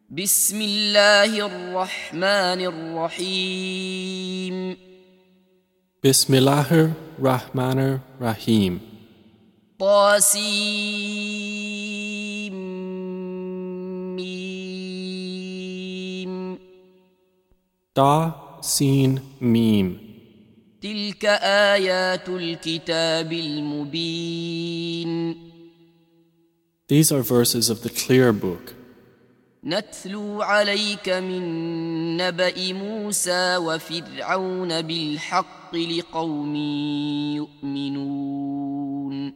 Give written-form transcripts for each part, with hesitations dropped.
بسم الله الرحمن الرحيم Bismillahir Rahmanir Rahim. طاسيم Ta Sin Mim. تلك آيات الكتاب المبين These are verses of the clear book. نتلو عليك من نبأ موسى وفرعون بالحق لقوم يؤمنون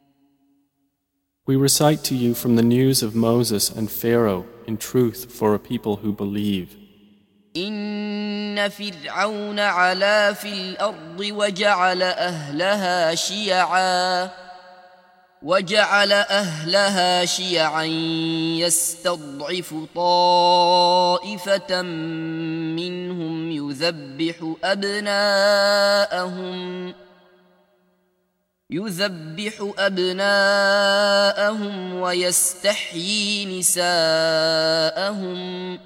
We recite to you from the news of Moses and Pharaoh in truth for a people who believe. إن فرعون علا في الأرض وجعل أهلها شيعا يستضعف طائفة منهم يذبح أبناءهم ويستحيي نساءهم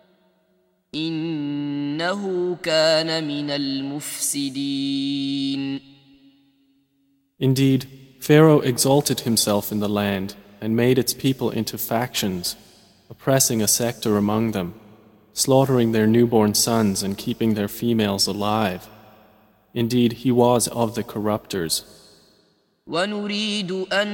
إنه كان من المفسدين. Indeed, Pharaoh exalted himself in the land and made its people into factions, oppressing a sector among them, slaughtering their newborn sons and keeping their females alive. Indeed, he was of the corrupters. ونريد أن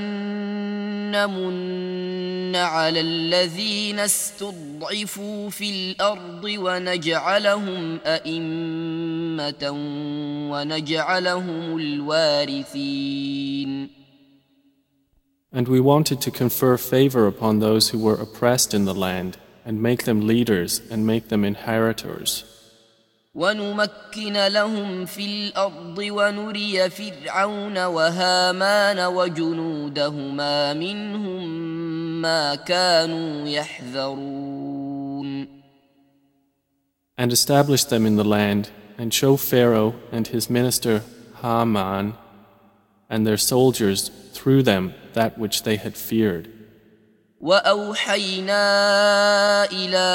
نمن على الذين استضعفوا في الأرض ونجعلهم أئمة ونجعلهم الوارثين. And we wanted to confer favor upon those who were oppressed in the land and make them leaders and make them inheritors. ونمكن لهم في الأرض ونري فرعون وهامان وجنودهما منهم ما كانوا يحذرون. And establish them in the land and show Pharaoh and his minister Haman and their soldiers through them that which they had feared. وأوحينا إلى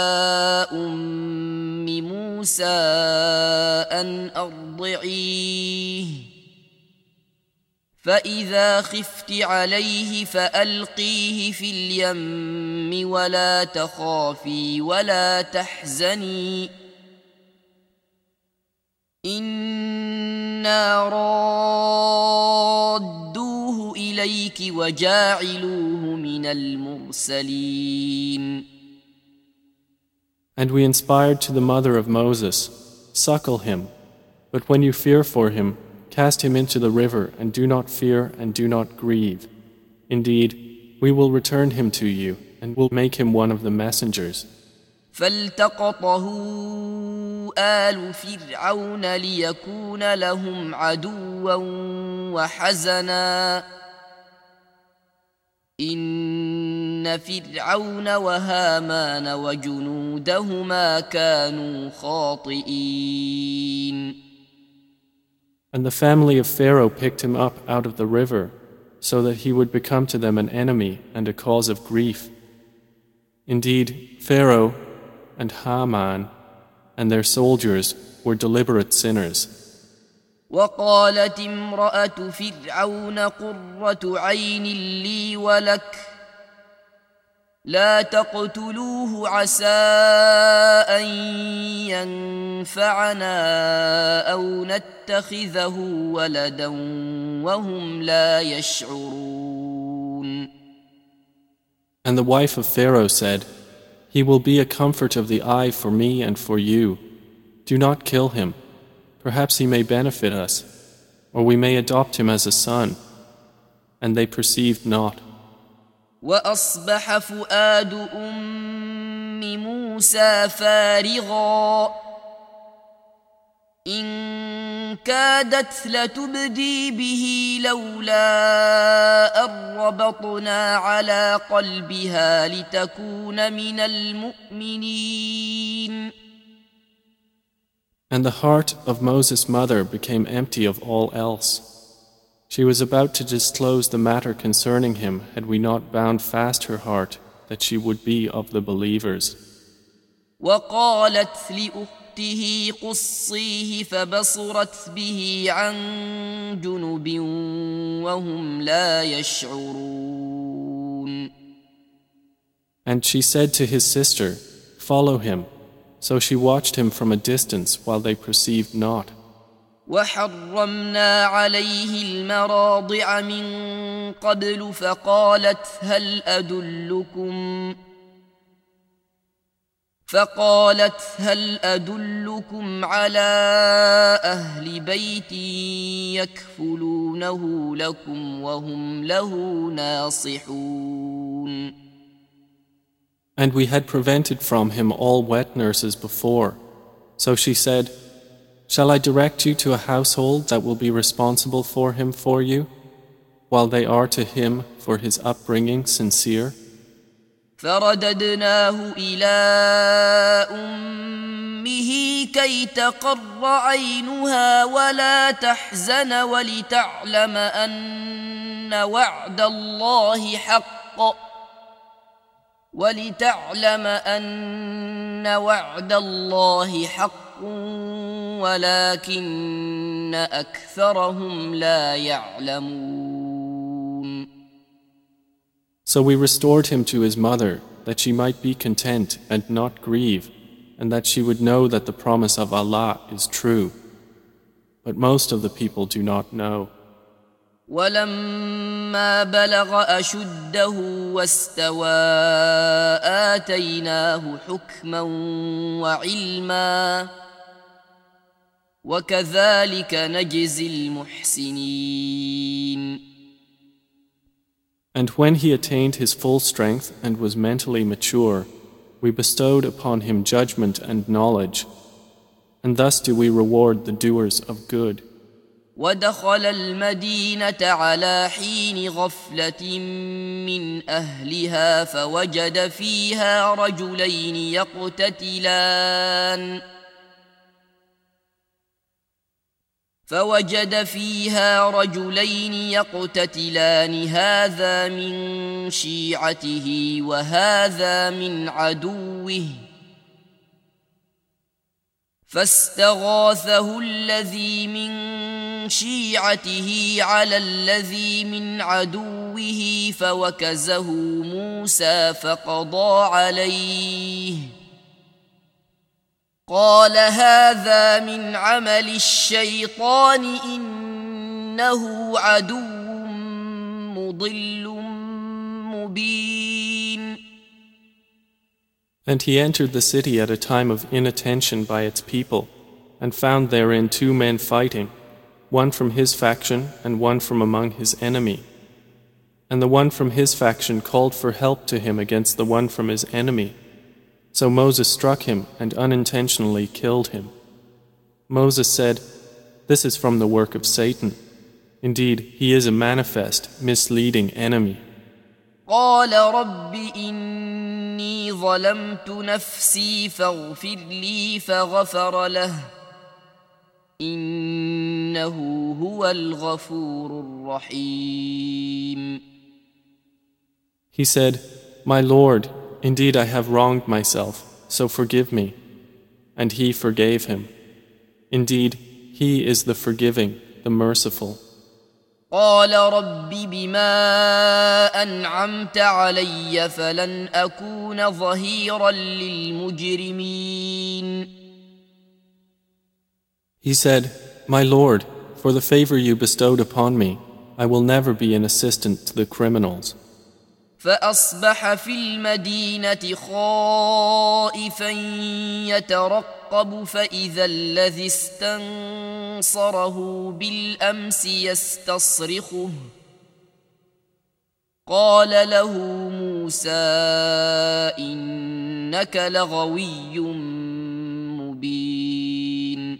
أم موسى أن أرضعيه فإذا خفت عليه فألقيه في اليم ولا تخافي ولا تحزني إنا رادوه إليك وجاعلوه من المرسلين. And we inspired to the mother of Moses, suckle him, but when you fear for him, cast him into the river and do not fear and do not grieve. Indeed, we will return him to you and will make him one of the messengers. فالتقطه آل فرعون ليكون لهم عدوا وحزنا إن فرعون وهامان وجنودهما كانوا خاطئين. And the family of Pharaoh picked him up out of the river so that he would become to them an enemy and a cause of grief. Indeed, Pharaoh and Haman and their soldiers were deliberate sinners. وقالت امرأة فرعون قرة عين لي ولك لا تقتلوه عسى أن ينفعنا أو نتخذه ولدا وهم لا يشعرون. And the wife of Pharaoh said, He will be a comfort of the eye for me and for you. Do not kill him. Perhaps he may benefit us, or we may adopt him as a son. And they perceived not. وأصبح فؤاد أم موسى فارغا إن كادت لتبدي به لولا أن ربطنا على قلبها لتكون من المؤمنين. And the heart of Moses' mother became empty of all else. She was about to disclose the matter concerning him had we not bound fast her heart that she would be of the believers. وقالت لأخته قصيه فبصرت به عن جنب وهم لا يشعرون. And she said to his sister, "Follow him." So she watched him from a distance while they perceived not. وحرمنا عليه المراضع من قبل فقالت هل أدلكم على أهل بيت يكفلونه لكم وهم له ناصحون. And we had prevented from him all wet nurses before. So she said, "Shall I direct you to a household that will be responsible for him for you, while they are to him for his upbringing sincere?" فرددناه إلى أمه كي تقر عينها ولا تحزن ولتعلم أن وعد الله حق ولكن أكثرهم لا يعلمون. So we restored him to his mother, that she might be content and not grieve, and that she would know that the promise of Allah is true. But most of the people do not know. ولما بلغ أشده واستوى آتيناه حكما وعلما وكذلك نجزي المحسنين. And when he attained his full strength and was mentally mature, we bestowed upon him judgment and knowledge, and thus do we reward the doers of good. ودخل المدينة على حين غفلة من أهلها فوجد فيها رجلين يقتتلان هذا من شيعته وهذا من عدوه فاستغاثه الذي من شيعته على الذي من عدوه فوكزه موسى فقضى عليه قال هذا من عمل الشيطان إنه عدو مضل مبين. And he entered the city at a time of inattention by its people, and found therein two men fighting, one from his faction and one from among his enemy. And the one from his faction called for help to him against the one from his enemy. So Moses struck him and unintentionally killed him. Moses said, "This is from the work of Satan. Indeed, he is a manifest, misleading enemy." قال رب إني ظلمت نفسي فاغفر لي فغفر له إنه هو الغفور الرحيم. He said, "My Lord, indeed I have wronged myself, so forgive me." And he forgave him. Indeed, he is the forgiving, the merciful. قال رب بما أنعمت علي فلن أكون ظهيرا للمجرمين. He said, "My Lord, for the favor you bestowed upon me, I will never be an assistant to the criminals." فأصبح في المدينة خائفا يترقب فإذا الذي استنصره بالأمس يستصرخه قال له موسى إنك لغوي مبين.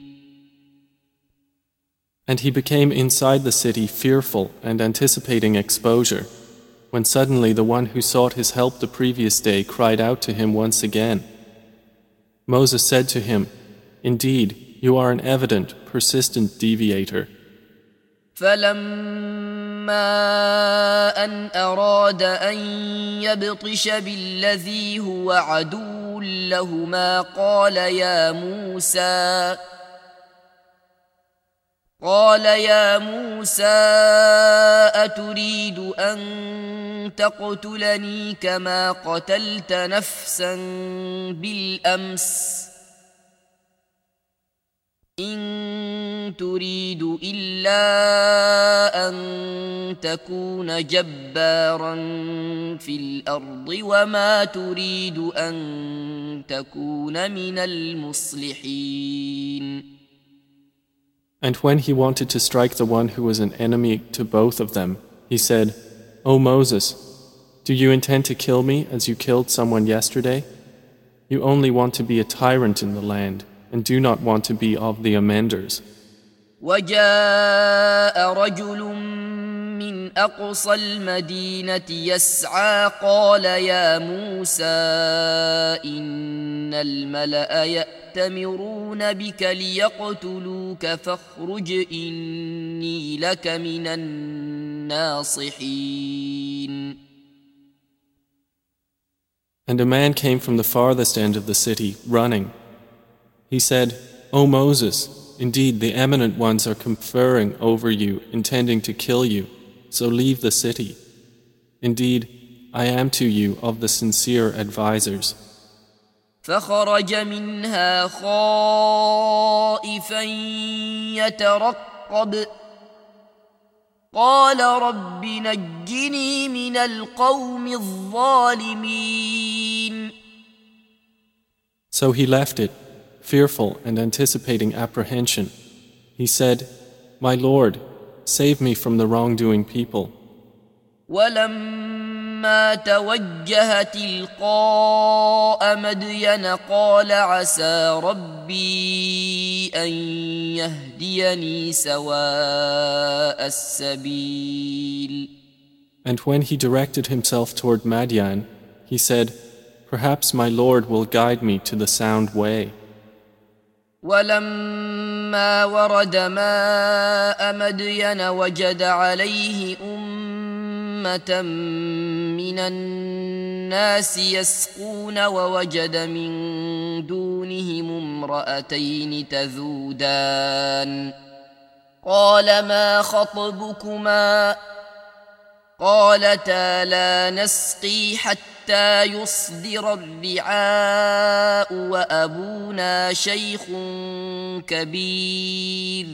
And he became inside the city fearful and anticipating exposure, when suddenly the one who sought his help the previous day cried out to him once again. Moses said to him, "Indeed, you are an evident, persistent deviator." فلما أن أراد أن يبطش بالذي هو عدو لهما قال يا موسى أتريد أن تقتلني كما قتلت نفسا بالأمس إن تريد إلا أن تكون جبارا في الأرض وما تريد أن تكون من المصلحين. And when he wanted to strike the one who was an enemy to both of them, he said, O Moses, do you intend to kill me as you killed someone yesterday? You only want to be a tyrant in the land and do not want to be of the amenders. وجاء رجل من أقصى المدينة يسعى قال يا موسى إن الملأ يأتمرون بك ليقتلوك فاخرج إني لك من الناصحين. And a man came from the farthest end of the city, running. He said, O Moses, indeed the eminent ones are conferring over you, intending to kill you, so leave the city. Indeed, I am to you of the sincere advisers. فخرج منها خائفا يترقب قال رب نجني من القوم الظالمين. So he left it, fearful and anticipating apprehension. He said, My Lord, save me from the wrongdoing people. ولما توجه تلقاء مدين قال عسى ربي أن يهديني سواء السبيل. And when he directed himself toward Madian, he said, Perhaps my Lord will guide me to the sound way. ولما ورد ماء مدين وجد عليه أمة من الناس يسقون ووجد من دونهم امرأتين تذودان قال ما خطبكما قالتا لا نسقي حتى يصدر الرعاء وأبونا شيخ كبير.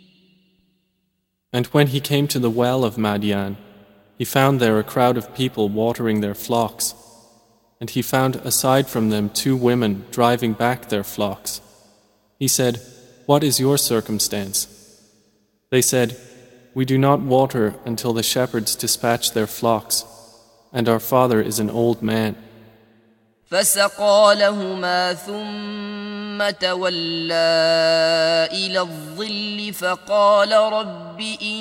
And when he came to the well of Madian, he found there a crowd of people watering their flocks, and he found aside from them 2 women driving back their flocks. He said, What is your circumstance? They said, We do not water until the shepherds dispatch their flocks, and our father is an old man. فسقى لهما ثم تولى إلى الظل فقال رب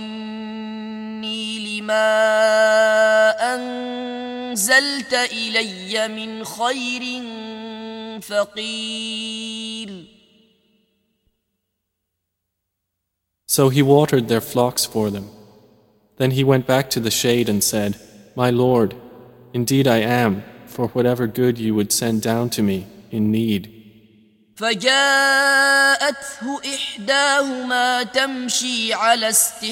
إني لما أنزلت إلي من خير فقير. So he watered their flocks for them. Then he went back to the shade and said, My Lord, indeed I am, for whatever good you would send down to me, in need. فجاءته إحداهما تمشي على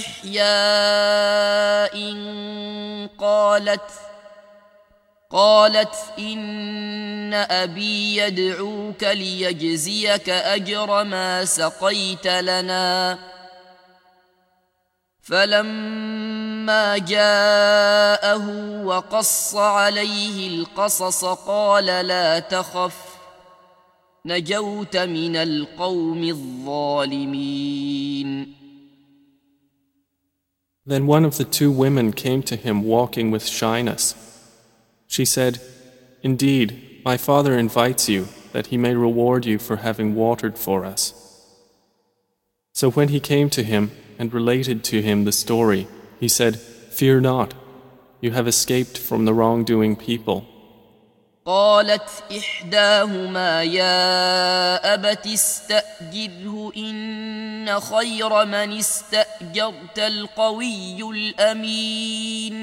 استحياء قالت إن أبي يدعوك ليجزيك أجر ما سقيت لنا. فلما جاءه وقص عليه القصص قال لا تخف نجوت من القوم الظالمين. Then one of the 2 women came to him walking with shyness. She said, Indeed, my father invites you that he may reward you for having watered for us. So when he came to him and related to him the story, he said, Fear not, you have escaped from the wrongdoing people. قالت إحداهما يا أبت استأجره إن خير من استأجرت القوي الأمين.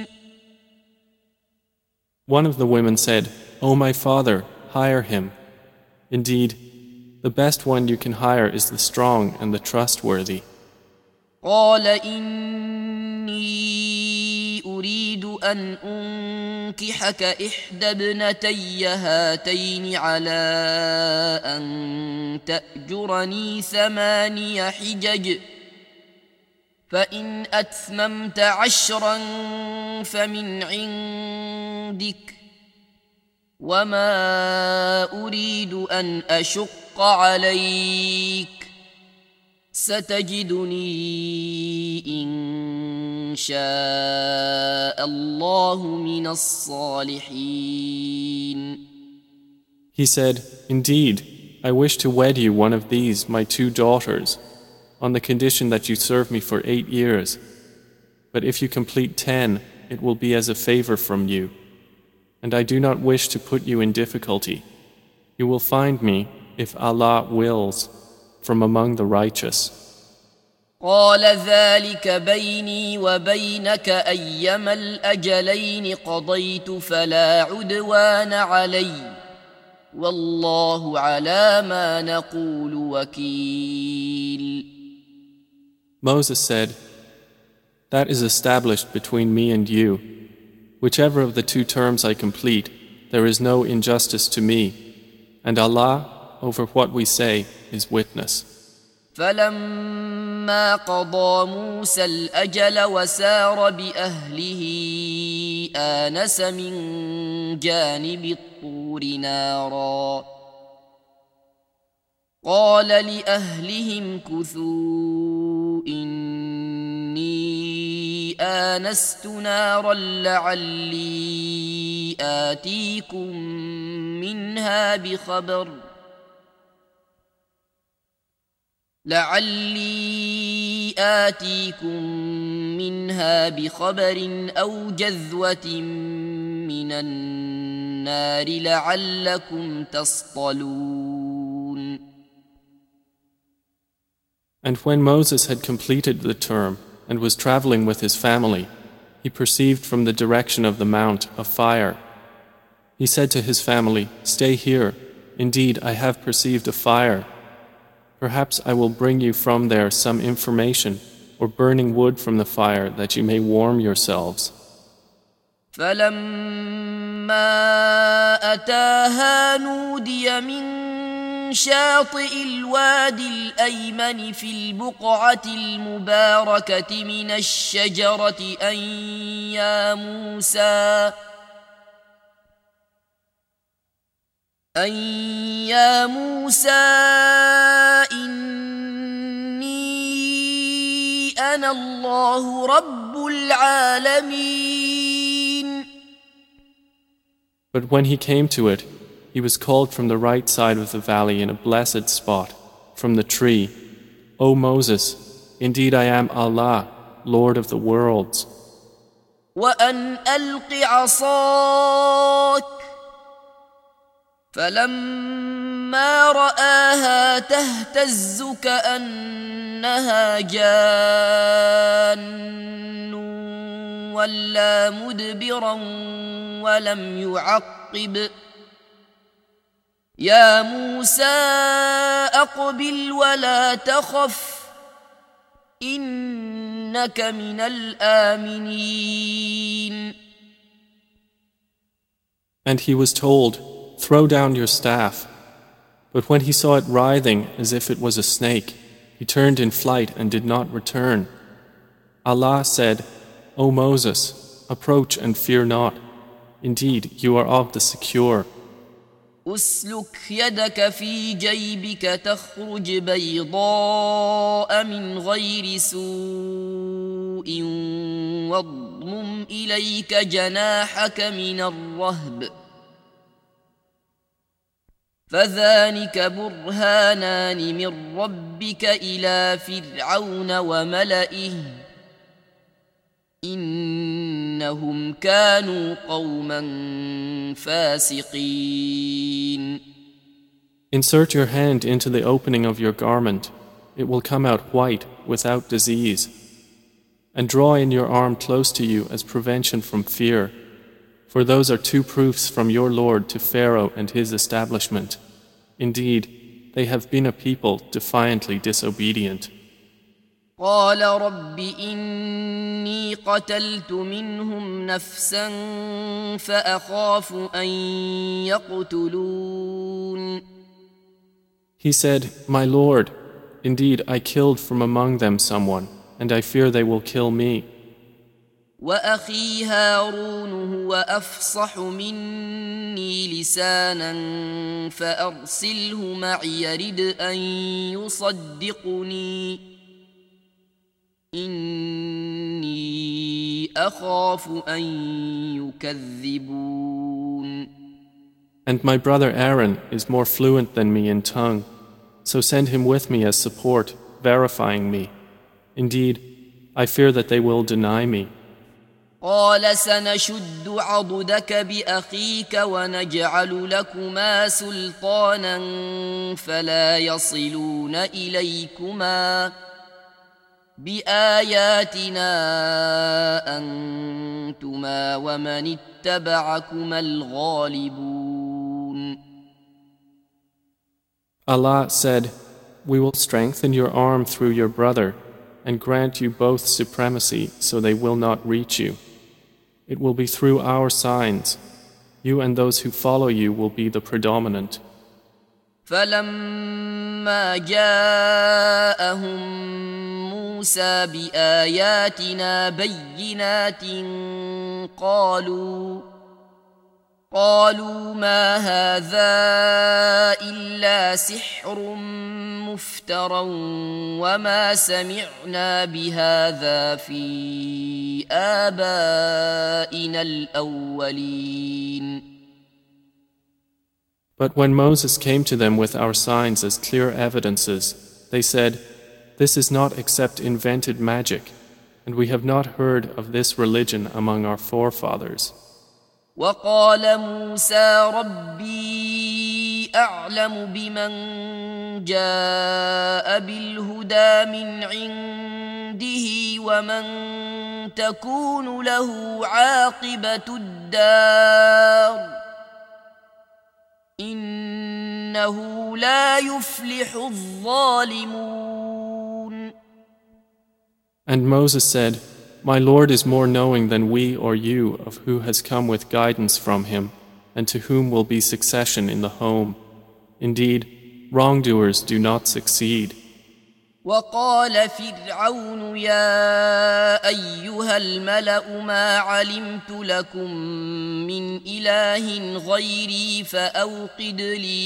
One of the women said, O my father, hire him. Indeed, the best one you can hire is the strong and the trustworthy. قال إني أريد أن أنكحك إحدى ابنتي هاتين على أن تأجرني 8 حجج فإن أتممت 10 فمن عندك وما أريد أن أشق عليك ستجدني إن شاء الله من الصالحين. He said, Indeed, I wish to wed you one of these, my 2 daughters, on the condition that you serve me for 8 years. But if you complete 10, it will be as a favor from you. And I do not wish to put you in difficulty. You will find me, if Allah wills, from among the righteous. قال ذلك بيني وبينك أيما الأجلين قضيت فلا عدوان علي والله على ما نقول وكيل. Moses said, That is established between me and you. Whichever of the 2 terms I complete, there is no injustice to me, and Allah, over what we say, is witness. فلما قضى موسى الأجل وسار بأهله آنس من جانب الطور نارا قال لأهلهم كثوا إني آنست نارا لعلي آتيكم منها بخبر أو جذوة من النار لعلكم تصطلون. And when Moses had completed the term and was traveling with his family, he perceived from the direction of the mount a fire. He said to his family, Stay here. Indeed, I have perceived a fire. Perhaps I will bring you from there some information or burning wood from the fire that you may warm yourselves. فلما أتاها نودي من شاطئ الوادي الأيمن في البقعة المباركة من الشجرة أن يا موسى إني أنا الله رب العالمين. But when he came to it, he was called from the right side of the valley in a blessed spot, from the tree, O Moses, indeed I am Allah, Lord of the worlds. وأن ألق عصاك فلما رآها تهتز كأنها جان ولا مدبرا ولم يعقب يا موسى أقبل ولا تخف إنك من الآمنين. And he was told, Throw down your staff. But when he saw it writhing as if it was a snake, he turned in flight and did not return. Allah said, O Moses, approach and fear not. Indeed, you are of the secure. أسلك يدك في جيبك تخرج بيضاء من غير سوء واضمم إليك جناحك من الرهب فذلك برهانان من ربك إلى فرعون وملئه إنهم كانوا قوما فاسقين. Insert your hand into the opening of your garment. It will come out white, without disease. And draw in your arm close to you as prevention from fear. For those are two proofs from your Lord to Pharaoh and his establishment. Indeed, they have been a people defiantly disobedient. قال رب إني قتلت منهم نفسا فأخاف أن يقتلون. He said, My Lord, indeed I killed from among them someone, and I fear they will kill me. وأخي هارون هو أفصح مني لسانا فأرسله معي يرد أن يصدقني إني أخاف أن يكذبون. And my brother Aaron is more fluent than me in tongue, so send him with me as support, verifying me. Indeed, I fear that they will deny me. قال سنشد عضدك بأخيك ونجعل لكما سلطانا فلا يصلون إليكما بآياتنا أنتما ومن اتبعكما الغالبون. Allah said, We will strengthen your arm through your brother and grant you both supremacy so they will not reach you. It will be through our signs. You and those who follow you will be the predominant. فلما جاءهم موسى بآياتنا بينات قالوا ما هذا إلا سحر مفترى وما سمعنا بهذا في آبائنا الأولين. But when Moses came to them with our signs as clear evidences, they said, This is not except invented magic, and we have not heard of this religion among our forefathers. وقال موسى ربي أعلم بمن جاء بالهدى من عنده ومن تكون له عاقبة الدار إنه لا يفلح الظالمون. And Moses said, My Lord is more knowing than we or you of who has come with guidance from him and to whom will be succession in the home. Indeed, wrongdoers do not succeed. وقال فرعون يا أيها الملأ ما علمت لكم من إله غيري فأوقد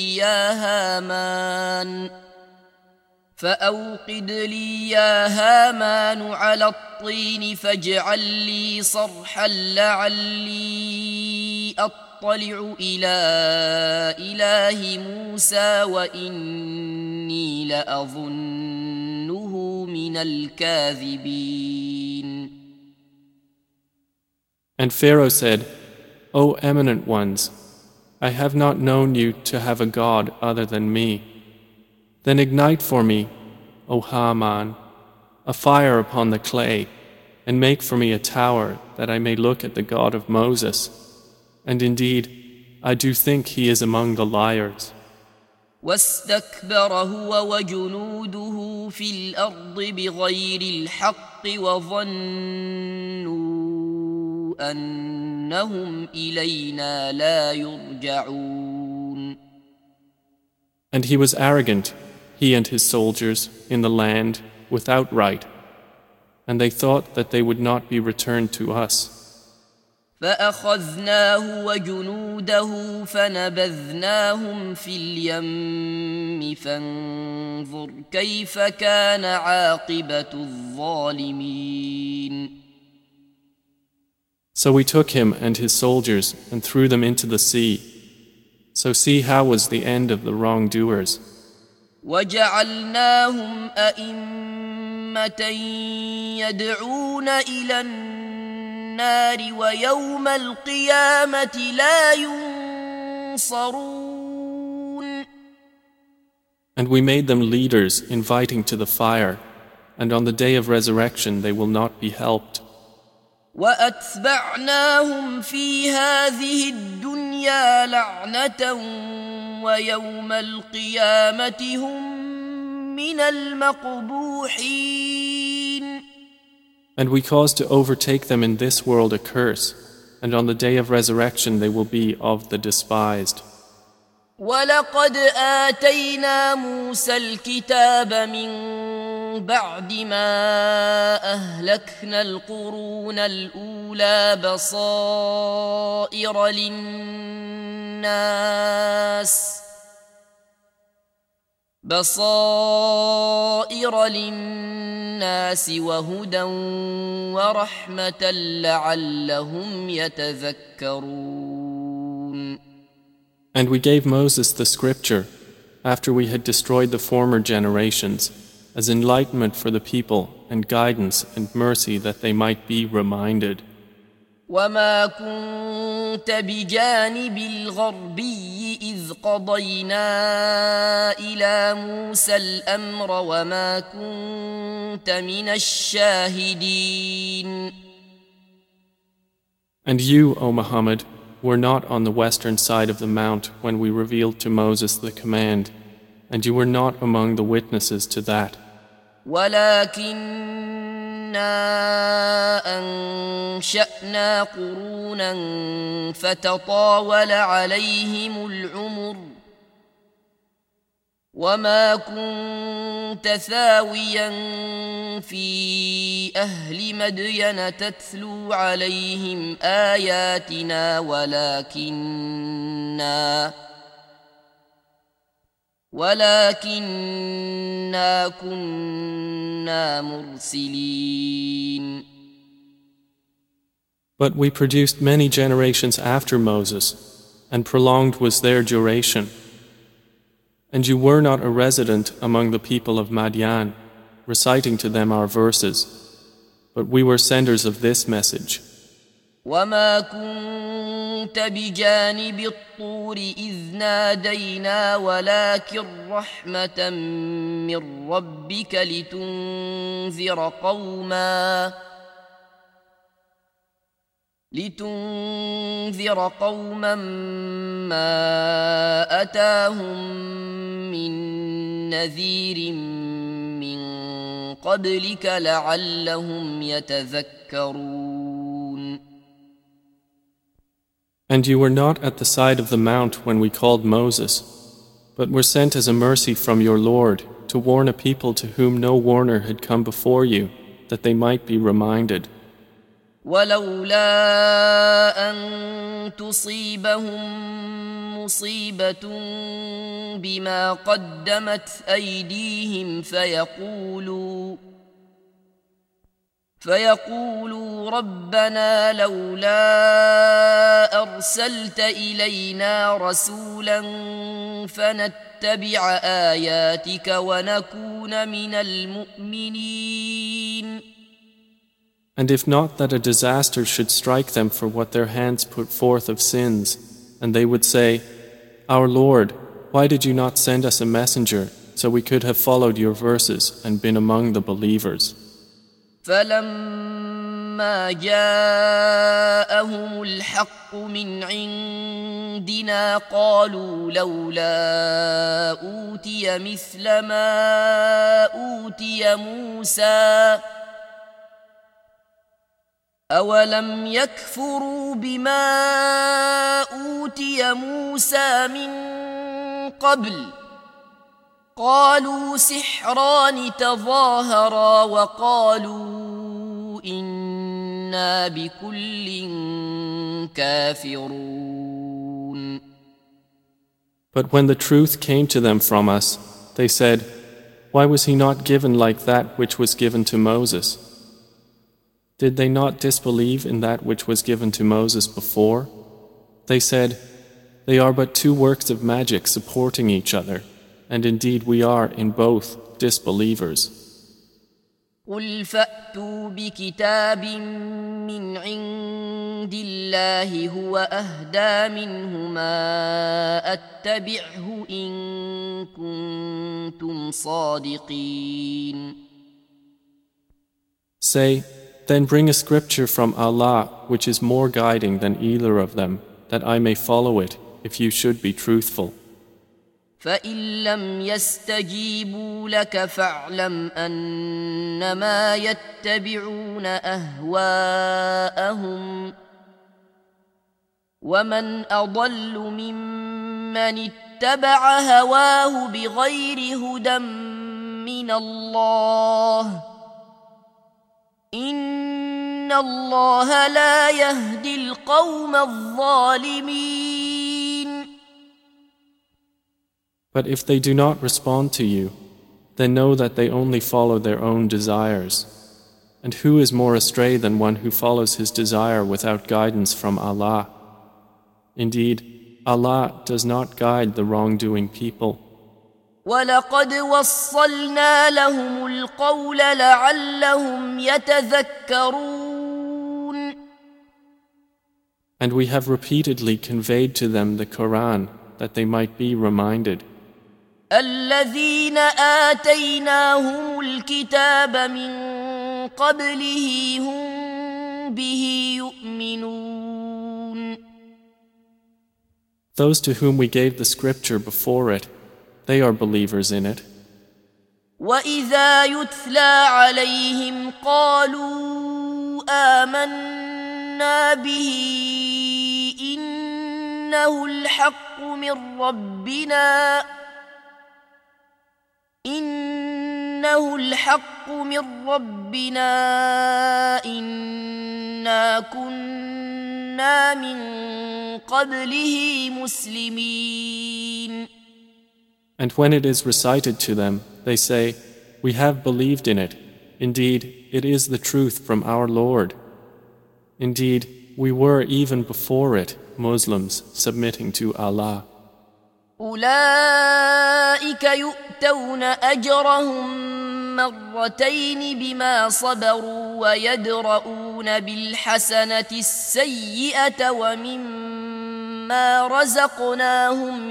لي يا هامان على الطين فاجعل لي صرحا لعلي أطلع إلى إله موسى وإني لأظنه من الكاذبين. And Pharaoh said, O eminent ones, I have not known you to have a god other than me. Then ignite for me, O Haman, a fire upon the clay, and make for me a tower that I may look at the God of Moses. And indeed, I do think he is among the liars. واستكبر هو وجنوده في الأرض بغير الحق وظنوا أنهم إلينا لا يرجعون. And he was arrogant, he and his soldiers, in the land without right, and they thought that they would not be returned to us. فأخذناه وجنوده فنبذناهم في اليم فانظر كيف كان عاقبة الظالمين. So we took him and his soldiers and threw them into the sea. So see how was the end of the wrongdoers. وجعلناهم أئمة يدعون إلى النار ويوم القيامة لا ينصرون. ينصرون. And we made them leaders inviting to the fire, and on the day of resurrection they will not be helped. وأتبعناهم في هذه الدنيا لعنة ويوم القيامة هم من المقبوحين. And we caused to overtake them in this world a curse, and on the day of resurrection they will be of the despised. ولقد آتينا موسى الكتاب من بعد ما أهلكنا القرون الأولى بصائر للناس وهدى ورحمة لعلهم يتذكرون. And we gave Moses the scripture after we had destroyed the former generations as enlightenment for the people and guidance and mercy that they might be reminded. وما كنت بجانب الغربي إذ قضينا إلى موسى الأمر وما كنت من الشاهدين. And you, O Muhammad, were not on the western side of the mount when we revealed to Moses the command, and you were not among the witnesses to that. ولكننا أنشأنا قرونا فتطاول عليهم العمر وما كنت ثاويا في أهل مدين تتلو عليهم آياتنا ولكننا كنا مرسلين. But we produced many generations after Moses, and prolonged was their duration. And you were not a resident among the people of Madian, reciting to them our verses, but we were senders of this message. وما كنت بجانب الطور إذ نادينا ولكن رحمة من ربك لتنذر قوما ما أتاهم من نذير من قبلك لعلهم يتذكرون. And you were not at the side of the mount when we called Moses, but were sent as a mercy from your Lord to warn a people to whom no warner had come before you, that they might be reminded. ولولا أن تصيبهم مصيبة بما قدمت أيديهم فيقولوا ربنا لولا أرسلت إلينا رسولا فنتبع آياتك ونكون من المؤمنين. And if not that a disaster should strike them for what their hands put forth of sins, and they would say, Our Lord, why did you not send us a messenger, so we could have followed your verses and been among the believers? فلما جاءهم الحق من عندنا قالوا لولا أوتي مثل ما أوتي موسى أولم يكفروا بما أوتي موسى من قبل قالوا سحران تظاهرا وقالوا إنا بكل كافرون. But when the truth came to them from us, they said, Why was he not given like that which was given to Moses? Did they not disbelieve in that which was given to Moses before? They said, They are but two works of magic supporting each other, and indeed we are in both disbelievers. قل فأتوا بكتاب من عند الله هو أهدى منهما أتبعه إن كنتم صادقين. Say, then bring a scripture from Allah which is more guiding than either of them, that I may follow it if you should be truthful. فإن لم يستجيبوا لك فاعلم أنما يتبعون أهواءهم ومن أضل ممن اتبع هواه بغير هدى من الله إن الله لا يهدي القوم الظالمين. But if they do not respond to you, then know that they only follow their own desires. And who is more astray than one who follows his desire without guidance from Allah? Indeed, Allah does not guide the wrongdoing people. وَلَقَدْ وَصَّلْنَا لَهُمُ الْقَوْلَ لَعَلَّهُمْ يَتَذَكَّرُونَ. And we have repeatedly conveyed to them the Quran that they might be reminded. الذين آتيناهم الكتاب من قبله هم به يؤمنون. Those to whom we gave the scripture before it, they are believers in it. وإذا يتلى عليهم قالوا آمنا به إنه الحق من ربنا إنا كنا من قبله مسلمين. And when it is recited to them, they say, "We have believed in it. Indeed, it is the truth from our Lord. Indeed, we were even before it Muslims submitting to Allah." أولئك يؤتون أجرهم مرتين بما صبروا ويدرؤون بالحسنة السيئة ومما رزقناهم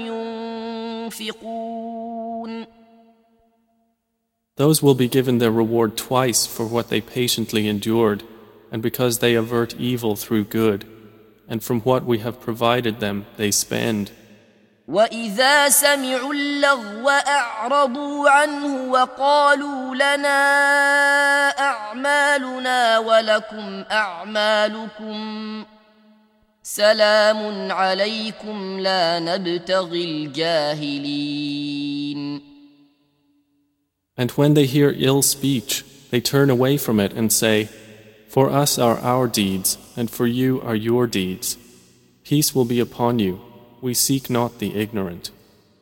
ينفقون. Those will be given their reward twice for what they patiently endured, and because they avert evil through good, and from what we have provided them they spend. وَإِذَا سَمِعُوا اللَّغْوَ أَعْرَضُوا عَنْهُ وَقَالُوا لَنَا أَعْمَالُنَا وَلَكُمْ أَعْمَالُكُمْ سَلَامٌ عَلَيْكُمْ لَا نَبْتَغِي الْجَاهِلِينَ. And when they hear ill speech, they turn away from it and say, "For us are our deeds, and for you are your deeds. Peace will be upon you. We seek not the ignorant."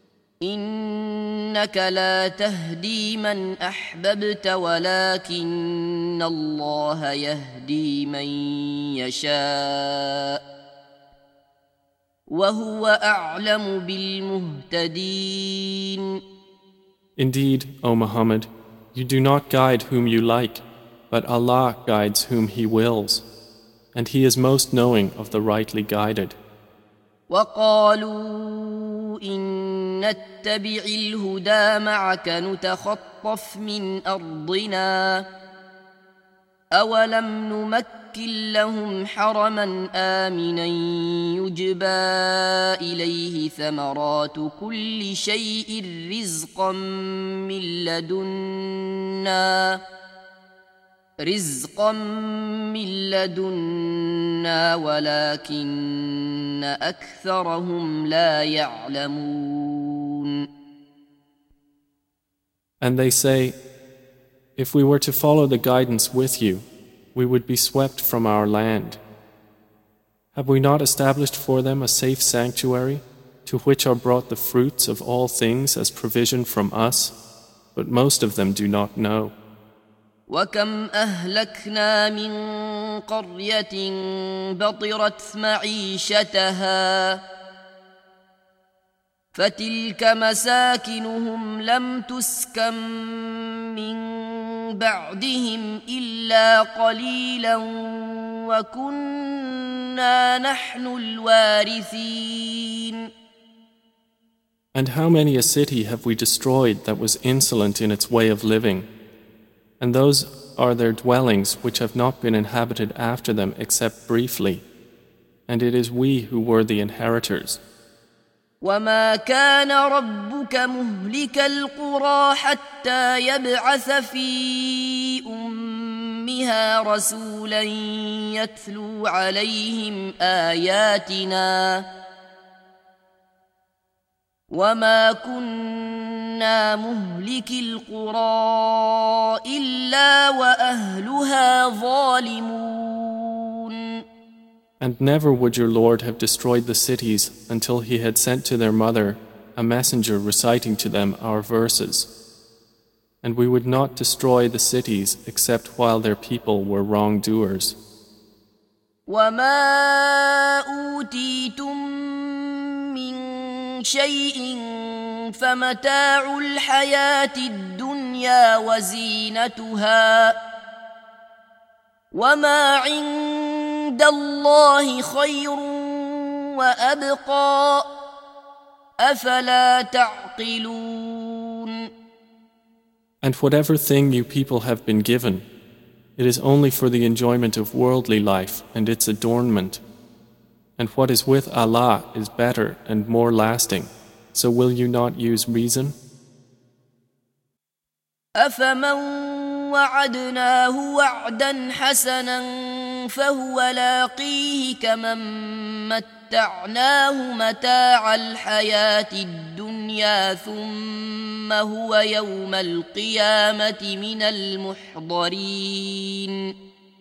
إنك لا تهدي من أحببت ولكن الله يهدي من يشاء وهو أعلم بالمهتدين. Indeed, O Muhammad, you do not guide whom you like, but Allah guides whom He wills, and He is most knowing of the rightly guided. وقالوا إن نتبع الهدى معك نتخطف من أرضنا أولم نمكن لهم حرما آمنا يجبى إليه ثمرات كل شيء رزقا من لدنا ولكن أكثرهم لا يعلمون. And they say, "If we were to follow the guidance with you, we would be swept from our land. Have we not established for them a safe sanctuary, to which are brought the fruits of all things as provision from us? But most of them do not know." وكم أهلكنا من قرية بطرت معيشتها فتلك مساكنهم لم تسكن من بعدهم إلا قليلا وكنا نحن الوارثين. And how many a city have we destroyed that was insolent in its way of living? And those are their dwellings which have not been inhabited after them except briefly. And it is we who were the inheritors. وما كان ربك مهلك القرى حتى يبعث في أمها رسولا يتلو عليهم آياتنا وما كنا مهلك القرى إلا وأهلها ظالمون. And never would your Lord have destroyed the cities until He had sent to their mother a messenger reciting to them our verses. And we would not destroy the cities except while their people were wrongdoers. وما أوتيتم من شيء فمتاع الحياة الدنيا وزينتها وما عند الله خير وأبقى أفلا تعقلون. And whatever thing you people have been given, it is only for the enjoyment of worldly life and its adornment. And what is with Allah is better and more lasting. So will you not use reason? أفمن وعدناه وعدا حسنا فهو لاقيه كمن متعناه متاع الحياة الدنيا ثم هو يوم القيامة من المحضرين.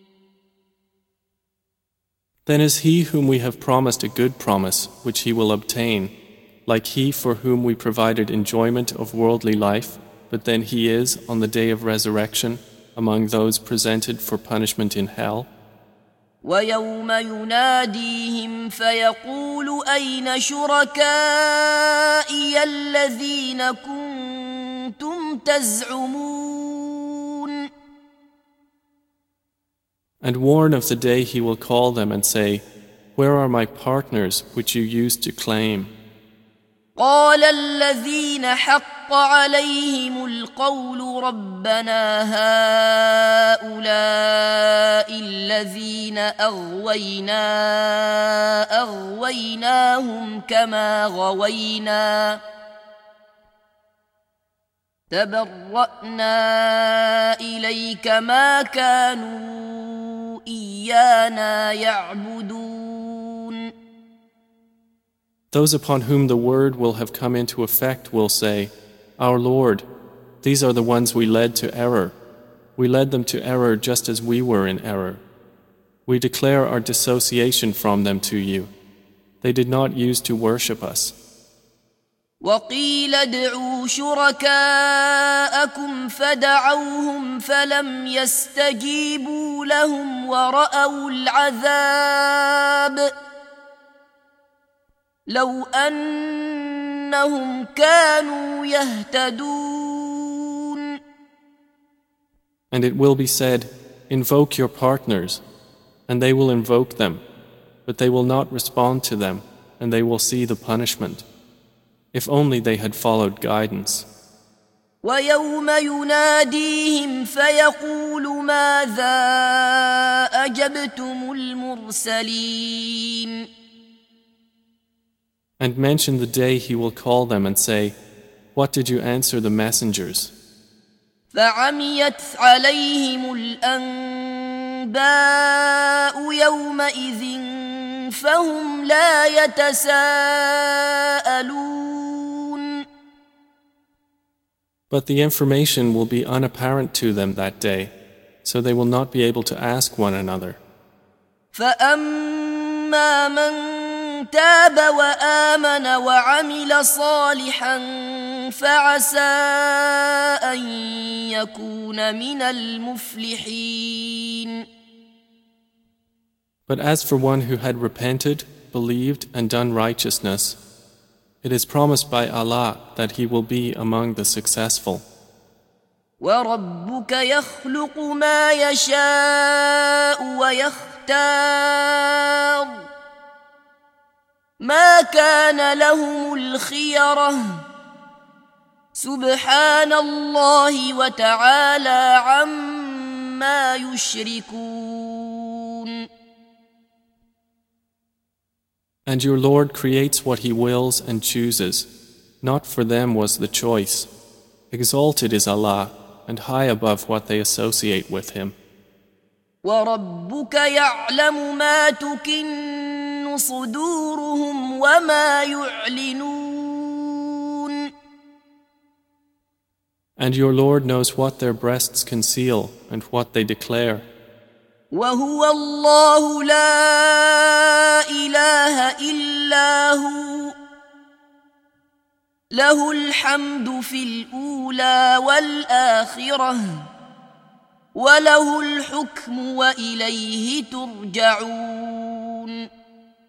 Then is he whom we have promised a good promise, which he will obtain, like he for whom we provided enjoyment of worldly life, but then he is, on the day of resurrection, among those presented for punishment in hell. وَيَوْمَ يُنَادِيهِمْ فَيَقُولُ أَيْنَ شُرَكَائِيَ الَّذِينَ كُنتُمْ تَزْعُمُونَ. And warn of the day he will call them and say, Where are my partners which you used to claim? قال الذين حق عليهم القول ربنا هؤلاء الذين أغويناهم كما غوينا تبرأنا إليك ما كانوا إيانا يعبدون. Those upon whom the word will have come into effect will say, Our Lord, these are the ones we led to error. We led them to error just as we were in error. We declare our dissociation from them to you. They did not use to worship us. وقيل ادعوا شركاءكم فدعوهم فلم يستجيبوا لهم ورأوا العذاب لو أنهم كانوا يهتدون. And it will be said, Invoke your partners, and they will invoke them, but they will not respond to them, and they will see the punishment. If only they had followed guidance. ويوم يناديهم فيقول ماذا أجبتم المرسلين. And mention the day he will call them and say, What did you answer the messengers? فعميت عليهم الأنباء يومئذ فهم لا يتساءلون. But the information will be unapparent to them that day, so they will not be able to ask one another. فأما من تاب وآمن وعمل صالحا فعسى أن يكون من المفلحين. But as for one who had repented, believed, and done righteousness, it is promised by Allah that he will be among the successful. وربك يخلق ما يشاء ويختار ما كان لهم الخيرة سبحان الله وتعالى عما يشركون. And your Lord creates what He wills and chooses. Not for them was the choice. Exalted is Allah, and high above what they associate with Him. وَرَبُّكَ يَعْلَمُ مَا تُكِنُّ صُدُورُهُمْ وَمَا يُعْلِنُونَ. And your Lord knows what their breasts conceal and what they declare. وَهُوَ اللَّهُ لَا إِلَهَ إِلَّا هُوَ لَهُ الْحَمْدُ فِي الْأُولَى وَالْآخِرَةِ وَلَهُ الْحُكْمُ وَإِلَيْهِ تُرْجَعُونَ.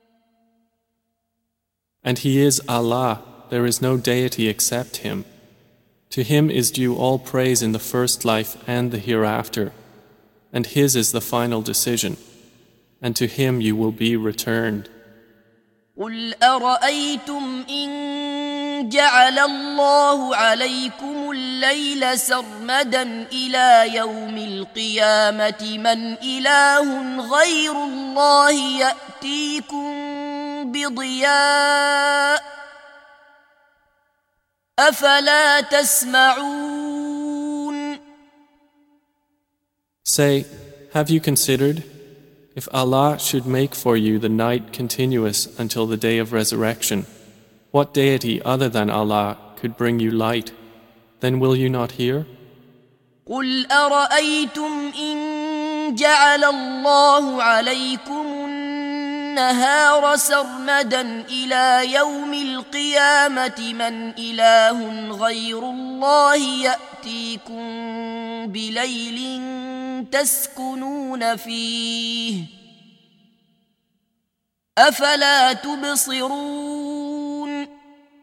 And He is Allah, there is no deity except Him. To Him is due all praise in the first life and the hereafter, and His is the final decision, and to Him you will be returned. قُلْ أَرَأَيْتُمْ إِنْ جَعَلَ اللَّهُ عَلَيْكُمُ اللَّيْلَ سَرْمَدًا إِلَى يَوْمِ الْقِيَامَةِ مَنْ إِلَٰهٌ غَيْرُ اللَّهِ يَأْتِيكُمْ بِضِيَاءٍ أَفَلَا تَسْمَعُونَ. Say, have you considered, if Allah should make for you the night continuous until the day of resurrection, what deity other than Allah could bring you light? Then will you not hear? قُلْ أَرَأَيْتُمْ إِنْ جَعَلَ اللَّهُ عَلَيْكُمُ النَّهَارَ سَرْمَدًا إِلَى يَوْمِ الْقِيَامَةِ مَنْ إِلَٰهٌ غَيْرُ اللَّهِ يَأْتِيكُمْ بِلَيْلٍ تَسْكُنُونَ فِيهِ أَفَلَا تُبْصِرُونَ.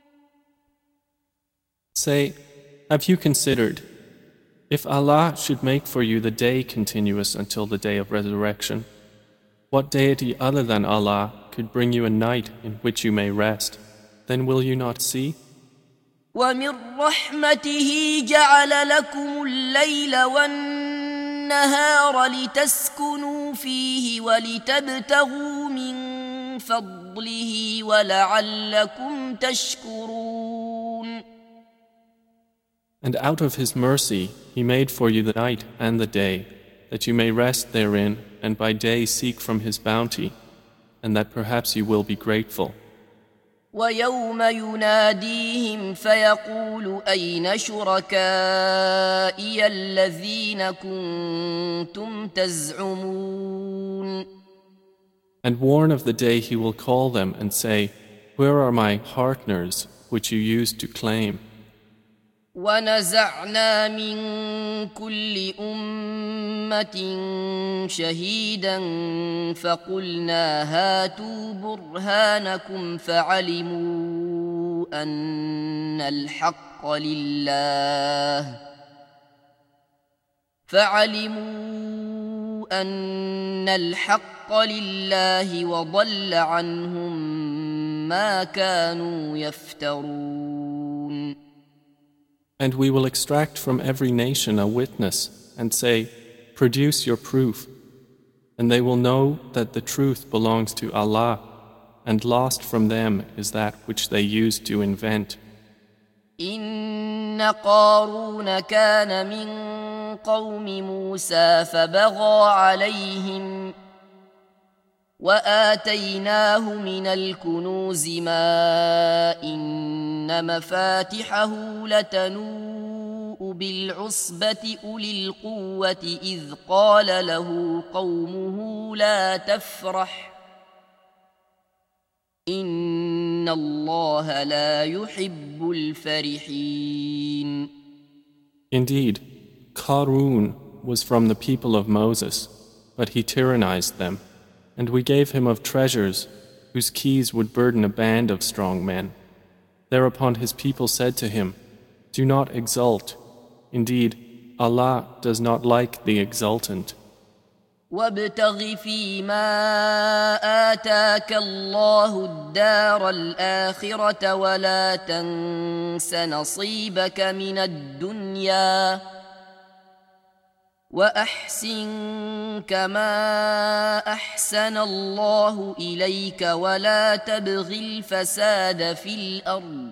Say, have you considered, if Allah should make for you the day continuous until the day of resurrection, what deity other than Allah could bring you a night in which you may rest? Then will you not see? وَمِنْ رَحْمَتِهِ جَعَلَ لَكُمُ اللَّيْلَ وَالنَّهَارَ لِتَسْكُنُوا فِيهِ وَلِتَبْتَغُوا مِنْ فَضْلِهِ وَلَعَلَّكُمْ تَشْكُرُونَ. And out of His mercy He made for you the night and the day, that you may rest therein and by day seek from His bounty, and that perhaps you will be grateful. وَيَوْمَ يُنَادِيهِمْ فَيَقُولُ أَيْنَ شُرَكَائِيَ الَّذِينَ كُنْتُمْ تَزْعُمُونَ. And warn of the day He will call them and say, where are my partners which you used to claim? وَنَزَعْنَا مِنْ كُلِّ أُمَّةٍ شَهِيدًا فَقُلْنَا هَاتُوا بُرْهَانَكُمْ فَعَلِمُوا أَنَّ الْحَقَّ لِلَّهِ وَضَلَّ عَنْهُمْ مَا كَانُوا يَفْتَرُونَ. And we will extract from every nation a witness and say, produce your proof. And they will know that the truth belongs to Allah, and lost from them is that which they used to invent. إِنَّ قَارُونَ كَانَ مِنْ قَوْمِ مُوسَى فَبَغَى عَلَيْهِمْ وَآتَيْنَاهُ مِنَ الْكُنُوزِ مَا إِنَّ مَفَاتِحَهُ لَتَنُوءُ بِالْعُصْبَةِ أُولِي الْقُوَّةِ إِذْ قَالَ لَهُ قَوْمُهُ لَا تَفْرَحْ إِنَّ اللَّهَ لَا يُحِبُّ الْفَرِحِينَ. Indeed, Qarun was from the people of Moses, but he tyrannized them. And we gave him of treasures, whose keys would burden a band of strong men. Thereupon his people said to him, do not exult. Indeed, Allah does not like the exultant. وابتغ فيما آتاك الله الدار الآخرة ولا تنس نصيبك من الدنيا وأحسن كما أحسن الله إليك ولا تبغ الفساد في الأرض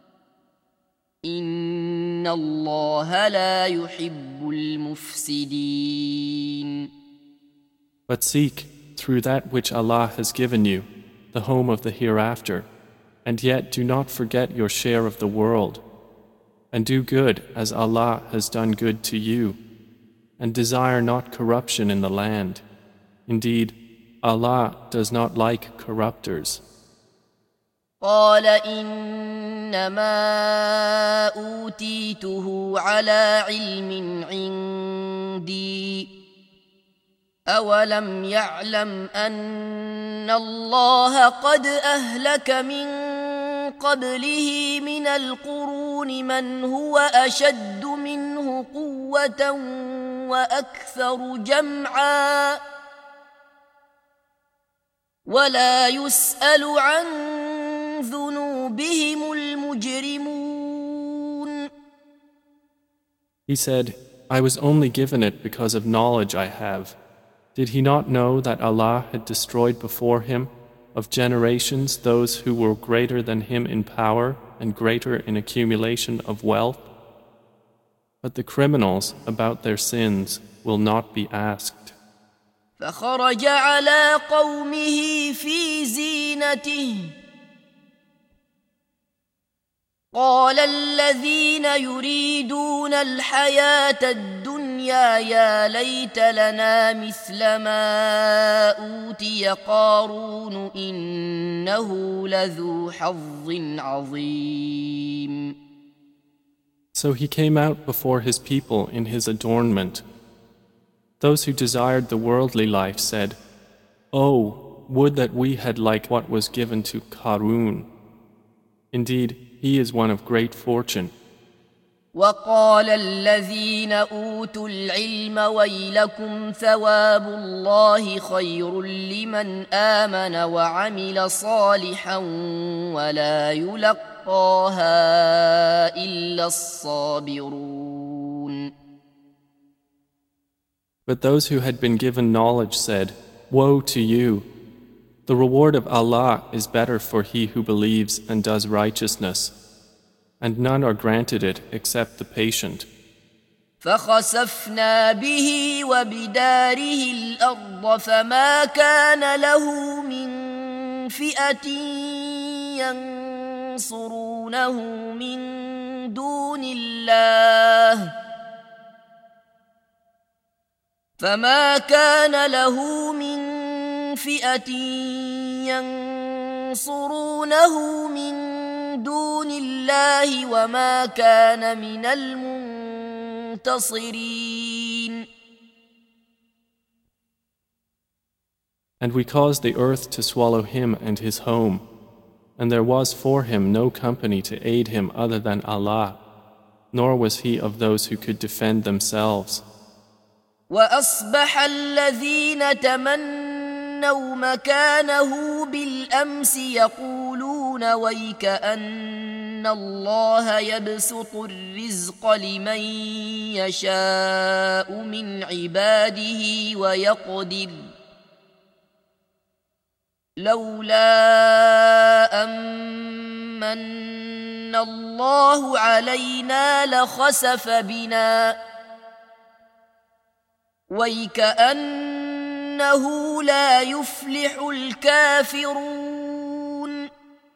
إن الله لا يحب المفسدين. But seek, through that which Allah has given you, the home of the hereafter, and yet do not forget your share of the world, and do good as Allah has done good to you, and desire not corruption in the land. Indeed, Allah does not like corruptors. قال إنما أوتيته على علم عندي أولم يعلم أن الله قد أهلك من قبله من القرون من هو أشد منه قوة وأكثر جمعا ولا يسأل عن ذنوبهم المجرمون. He said, I was only given it because of knowledge I have. Did he not know that Allah had destroyed before him of generations those who were greater than him in power and greater in accumulation of wealth? But the criminals about their sins will not be asked. فخرج على قومه في زينته قال الذين يريدون الحياة الدنيا يا ليت لنا مثل ما أوتي قارون إنه لذو حظ عظيم. So he came out before his people in his adornment. Those who desired the worldly life said, Oh, would that we had like what was given to Qarun. Indeed, he is one of great fortune. وقال الذين أوتوا العلم ويلكم ثواب الله خير لمن آمن وعمل صالحا ولا يلقاها إلا الصابرون. But those who had been given knowledge said, Woe to you! The reward of Allah is better for he who believes and does righteousness, and none are granted it except the patient. فخسفنا به وبداره الأرض فما كان له من فئة ينصرونه من دون الله فما كان له من فئة ينصرونه من دون الله وما كان من المنتصرين. And we caused the earth to swallow him and his home, and there was for him no company to aid him other than Allah, nor was he of those who could defend themselves. وأصبح الذين تمنوا مكانه بالأمس يقولون ويك أن الله يبسط الرزق لمن يشاء من عباده ويقدر لولا أمن الله علينا لخسف بنا ويكأنه لا يفلح الكافرون.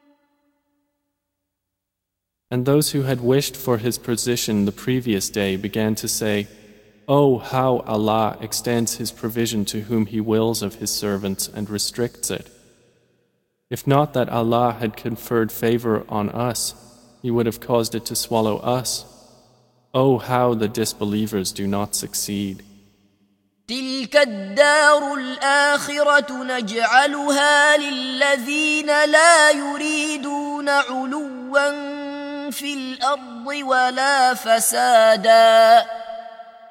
And those who had wished for his position the previous day began to say, Oh, how Allah extends his provision to whom he wills of his servants and restricts it. If not that Allah had conferred favor on us, he would have caused it to swallow us. Oh, how the disbelievers do not succeed. تلك الدار الآخرة نجعلها للذين لا يريدون علوا في الأرض ولا فسادا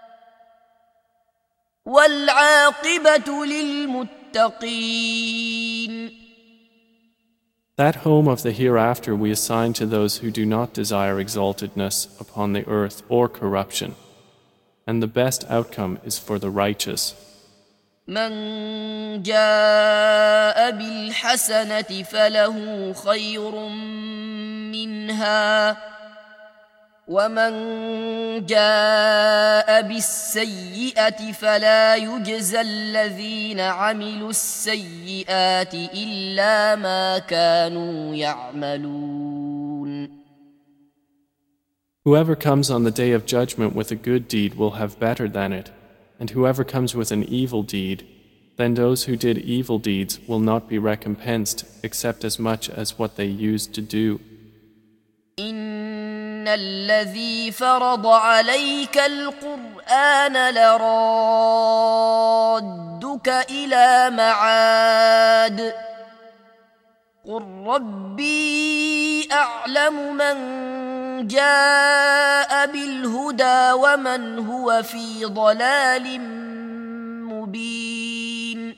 والعاقبة للمتقين. That home of the hereafter we assign to those who do not desire exaltedness upon the earth or corruption, and the best outcome is for the righteous. من جاء بالحسنة فله خير منها ومن جاء بالسيئة فلا يجزى الذين عملوا السيئات إلا ما كانوا يعملون. Whoever comes on the day of judgment with a good deed will have better than it, and whoever comes with an evil deed, then those who did evil deeds will not be recompensed except as much as what they used to do. إن الذي فرض عليك القرآن لرادك إلى معاد قل ربي أعلم من جاء بالهدى ومن هو في ضلال مبين.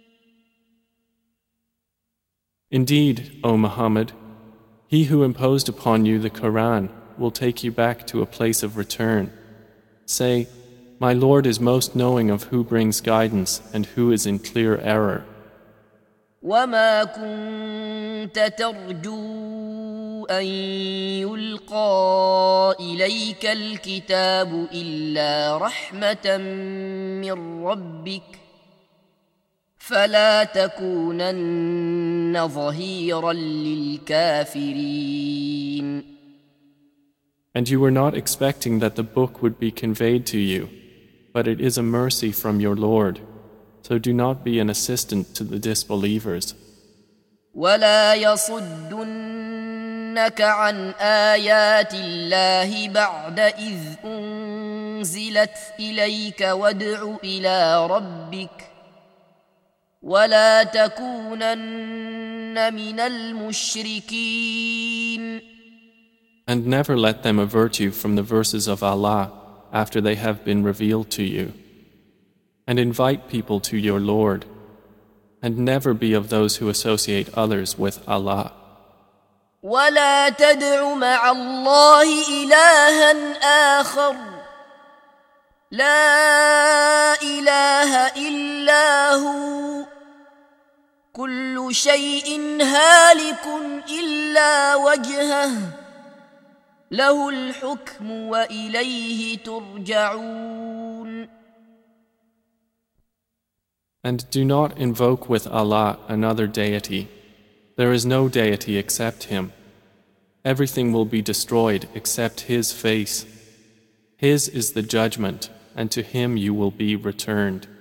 Indeed, O Muhammad, he who imposed upon you the Quran will take you back to a place of return. Say, my Lord is most knowing of who brings guidance and who is in clear error. وما كنت ترجو أن يلقى إليك الكتاب إلا رحمة من ربك فلا تكونن ظهيرا للكافرين. And you were not expecting that the book would be conveyed to you, but it is a mercy from your Lord, so do not be an assistant to the disbelievers. ولا يصدنك عن آيات الله بعد إذ أنزلت إليك وادع إلى ربك ولا تكونن من المشركين. And never let them avert you from the verses of Allah after they have been revealed to you. And invite people to your Lord, and never be of those who associate others with Allah. ولا تدع مع الله إلها آخر لا إله إلا هو كل شيء هالك إلا وجهه له الحكم وإليه ترجعون. And do not invoke with Allah another deity. There is no deity except Him. Everything will be destroyed except His face. His is the judgment, and to Him you will be returned.